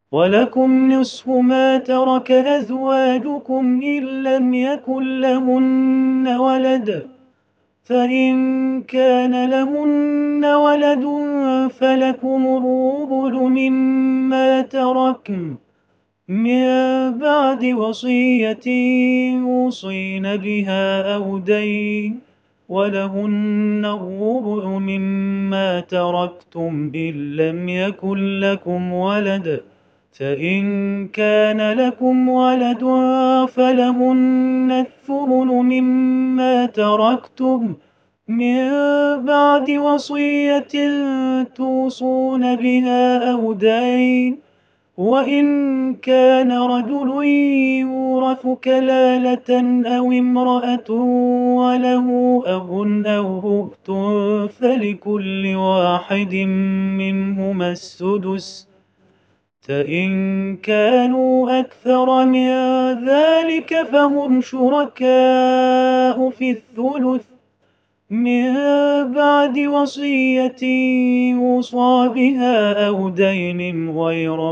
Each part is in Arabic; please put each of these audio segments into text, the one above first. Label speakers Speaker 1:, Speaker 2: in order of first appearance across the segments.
Speaker 1: ولكم نصف ما ترك أزواجكم إن لم يكن لهن ولد، فإن كان لهن ولد فلكم الربع مما تركن من بعد وصية يوصين بها أو دين، ولهن الربع مما تركتم إن لم يكن لكم ولد، فإن كان لكم ولد فلهن الثمن مما تركتم من بعد وصية توصون بها أو دين، وإن كان رجل يورث كلالة أو امرأة وله أخ أو أخت فلكل واحد منهما السدس، فإن كانوا أكثر من ذلك فهم شركاء في الثلث من بعد وصية يوصى بها أو دين غير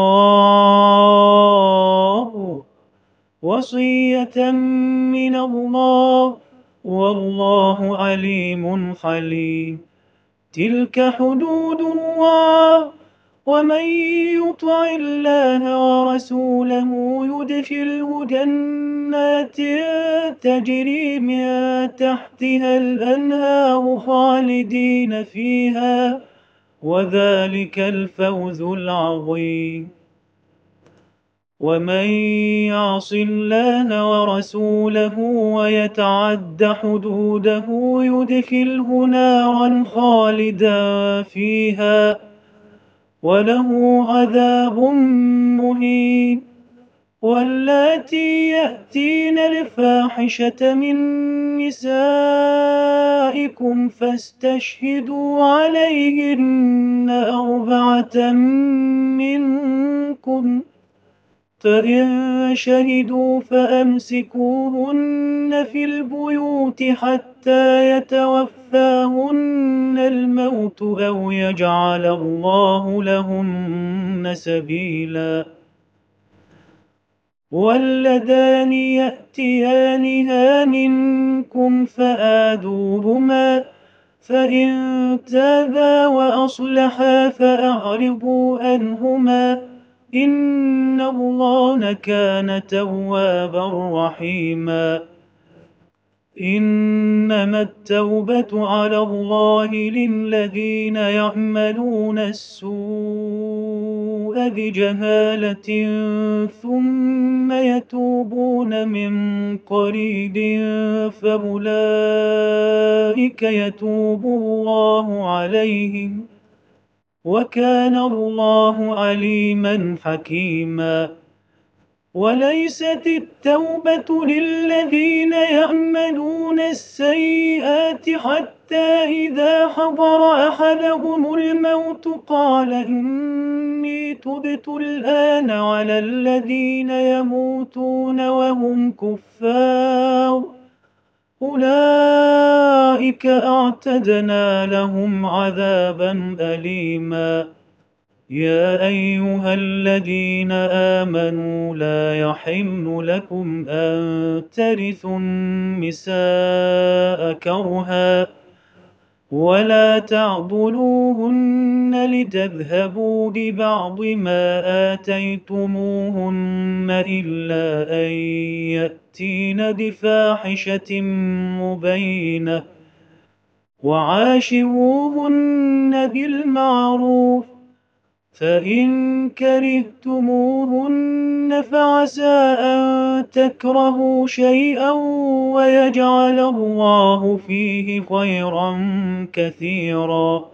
Speaker 1: مضار، وصية من الله، والله عليم حليم. تلك حدود الله، ومن يطع الله ورسوله يدخله جنات تجري من تحتها الأنهار خالدين فيها، وذلك الفوز العظيم. ومن يعص الله ورسوله ويتعد حدوده يدخله نارا خالدا فيها، وله عذاب مهين. واللاتي يأتين الفاحشة من نسائكم فاستشهدوا عليهن أربعة منكم، فإن شهدوا فأمسكوهن في البيوت حتى يتوفاهن الموت أو يجعل الله لهن سبيلا. واللذان يأتيانها منكم فآذوهما، فإن تابا وأصلحا فأعرضوا عنهما، إن الله كان توابا رحيما. إنما التوبة على الله للذين يعملون السوء بجهالة ثم يتوبون من قريب فأولئك يتوب الله عليهم، وكان الله عليما حكيما. وليست التوبة للذين يعملون السيئات حتى إذا حضر أحدهم الموت قال إني تبت الآن، على الذين يموتون وهم كفار أولئك أعتدنا لهم عذابا أليما. يا أيها الذين آمنوا لا يحل لكم أن ترثوا النساء كرها ولا تعضلوهن لتذهبوا ببعض ما آتيتموهن إلا أن يأتين بفاحشة مبينة، وعاشروهن بالمعروف، فإن كرهتموهن فعسى أن تكرهوا شيئا ويجعل الله فيه خيرا كثيرا.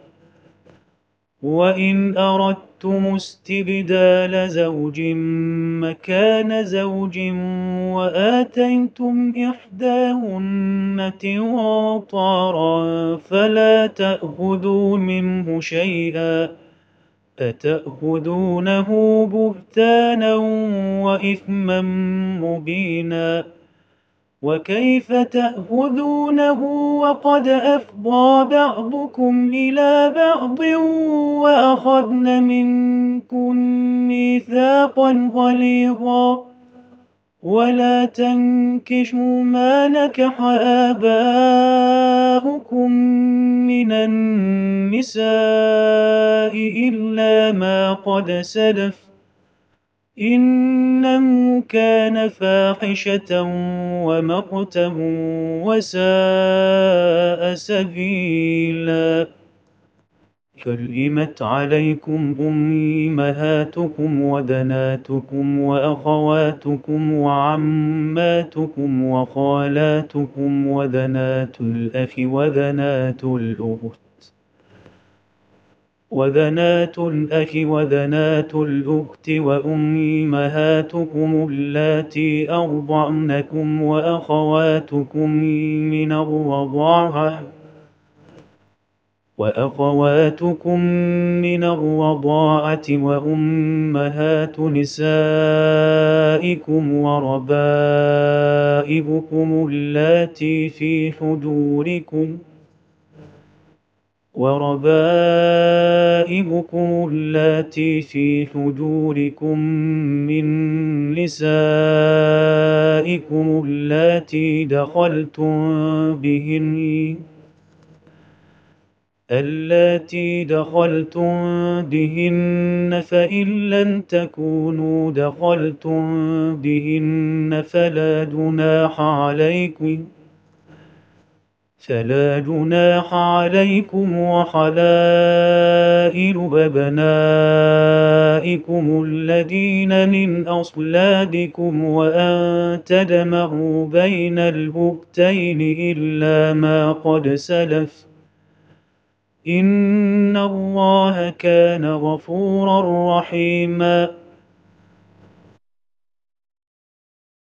Speaker 1: وإن أردتم استبدال زوج مكان زوج وآتيتم إحداهن قنطارا فلا تأخذوا منه شيئا، أتأخذونه بهتانا وإثما مبينا. وكيف تأخذونه وقد أفضى بعضكم إلى بعض وأخذن منكم ميثاقا ميثاقا غليظا ولا تنكحوا ما نكح آباؤكم من النساء إلا ما قد سلف إنه كان فاحشة ومقتا وساء سبيلا. حرمت عليكم أمهاتكم وبناتكم وأخواتكم وعماتكم وخالاتكم وبنات الأخ وبنات الأخت وأمهاتكم اللاتي أرضعنكم وأخواتكم من الرضاعة وأمهات نسائكم وربائبكم اللاتي في حجوركم من نسائكم اللاتي دخلتم بهن فإن لم تكونوا دخلتم بهن فلا جناح عليكم وحلائل أبنائكم الذين من أصلابكم وأن تجمعوا بين الأختين إلا ما قد سلف إن الله كان غفورا رحيما.